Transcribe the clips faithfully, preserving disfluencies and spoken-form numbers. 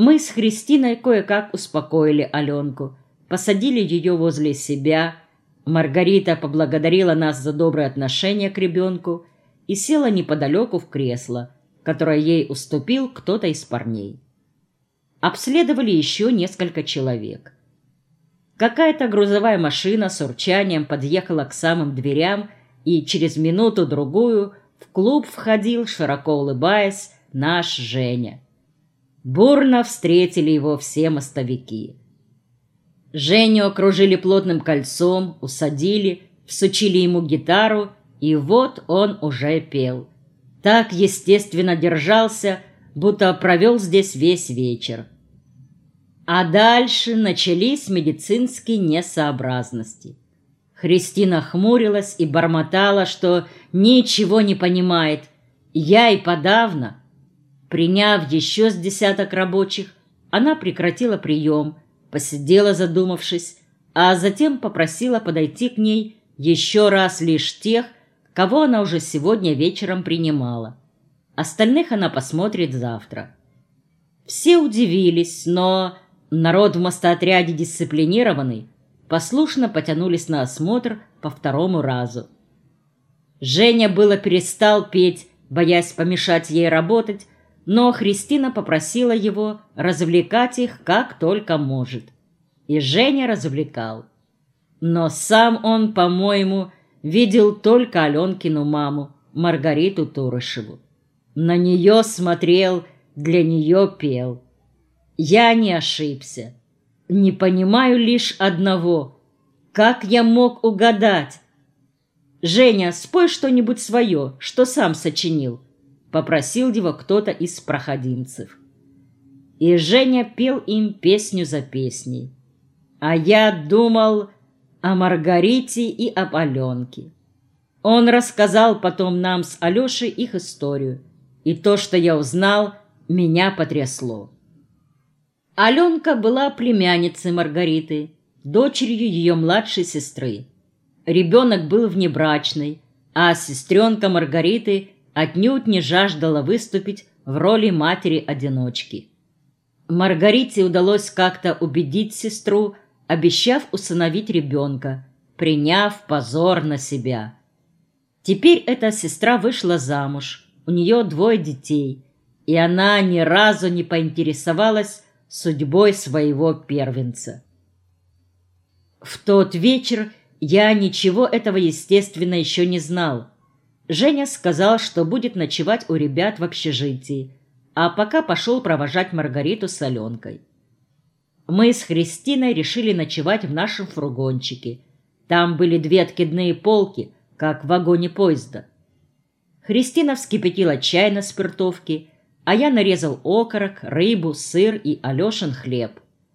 Мы с Христиной кое-как успокоили Аленку, посадили ее возле себя. Маргарита поблагодарила нас за доброе отношение к ребенку и села неподалеку в кресло, которое ей уступил кто-то из парней. Обследовали еще несколько человек. Какая-то грузовая машина с урчанием подъехала к самым дверям, и через минуту-другую в клуб входил, широко улыбаясь, наш Женя. Бурно встретили его все мостовики. Женю окружили плотным кольцом, усадили, всучили ему гитару, и вот он уже пел. Так естественно держался, будто провел здесь весь вечер. А дальше начались медицинские несообразности. Христина хмурилась и бормотала, что ничего не понимает. Я и подавно. Приняв еще с десяток рабочих, она прекратила прием, посидела задумавшись, а затем попросила подойти к ней еще раз лишь тех, кого она уже сегодня вечером принимала. Остальных она посмотрит завтра. Все удивились, но народ в мостоотряде дисциплинированный, послушно потянулись на осмотр по второму разу. Женя было перестал петь, боясь помешать ей работать, но Христина попросила его развлекать их как только может. И Женя развлекал. Но сам он, по-моему, видел только Аленкину маму, Маргариту Турышеву. На нее смотрел, для нее пел. Я не ошибся. Не понимаю лишь одного. Как я мог угадать? «Женя, спой что-нибудь свое, что сам сочинил», — попросил его кто-то из проходимцев. И Женя пел им песню за песней. А я думал о Маргарите и об Аленке. Он рассказал потом нам с Алешей их историю, и то, что я узнал, меня потрясло. Аленка была племянницей Маргариты, дочерью ее младшей сестры. Ребенок был внебрачный, а сестренка Маргариты отнюдь не жаждала выступить в роли матери-одиночки. Маргарите удалось как-то убедить сестру, обещав усыновить ребенка, приняв позор на себя. Теперь эта сестра вышла замуж, у нее двое детей, и она ни разу не поинтересовалась судьбой своего первенца. В тот вечер я ничего этого, естественно, еще не знал. Женя сказал, что будет ночевать у ребят в общежитии, а пока пошел провожать Маргариту с Аленкой. Мы с Христиной решили ночевать в нашем фургончике. Там были две откидные полки, как в вагоне поезда. Христина вскипятила чай на спиртовке, а я нарезал окорок, рыбу, сыр и Алешин хлеб.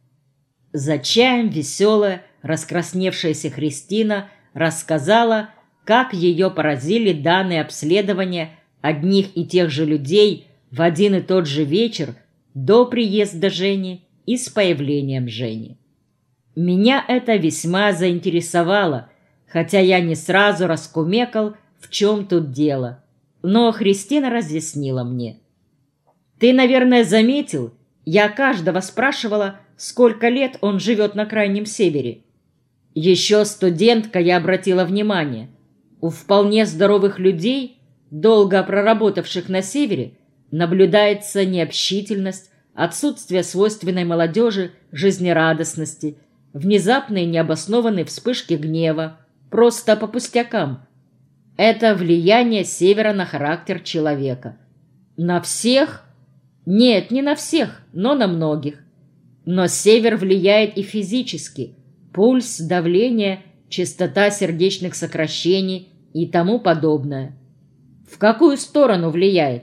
За чаем веселая, раскрасневшаяся Христина рассказала, как ее поразили данные обследования одних и тех же людей в один и тот же вечер до приезда Жени и с появлением Жени. Меня это весьма заинтересовало, хотя я не сразу раскумекал, в чем тут дело, но Христина разъяснила мне. «Ты, наверное, заметил, я каждого спрашивала, сколько лет он живет на Крайнем Севере. Еще студентка я обратила внимание. У вполне здоровых людей, долго проработавших на Севере, наблюдается необщительность, отсутствие свойственной молодежи жизнерадостности, внезапные необоснованные вспышки гнева, просто по пустякам. Это влияние Севера на характер человека. На всех? Нет, не на всех, но на многих. Но Север влияет и физически. Пульс, давление, частота сердечных сокращений и тому подобное. В какую сторону влияет?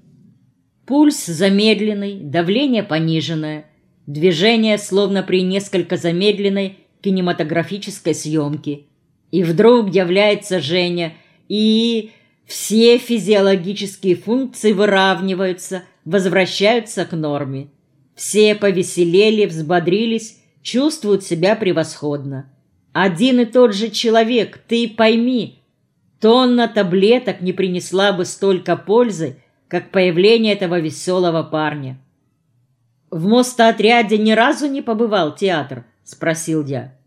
Пульс замедленный, давление пониженное, движение словно при несколько замедленной кинематографической съемке. И вдруг является Женя, и все физиологические функции выравниваются, возвращаются к норме. Все повеселели, взбодрились, чувствуют себя превосходно. Один и тот же человек, ты пойми, тонна таблеток не принесла бы столько пользы, как появление этого веселого парня. «В мостоотряде ни разу не побывал театр?» — спросил я.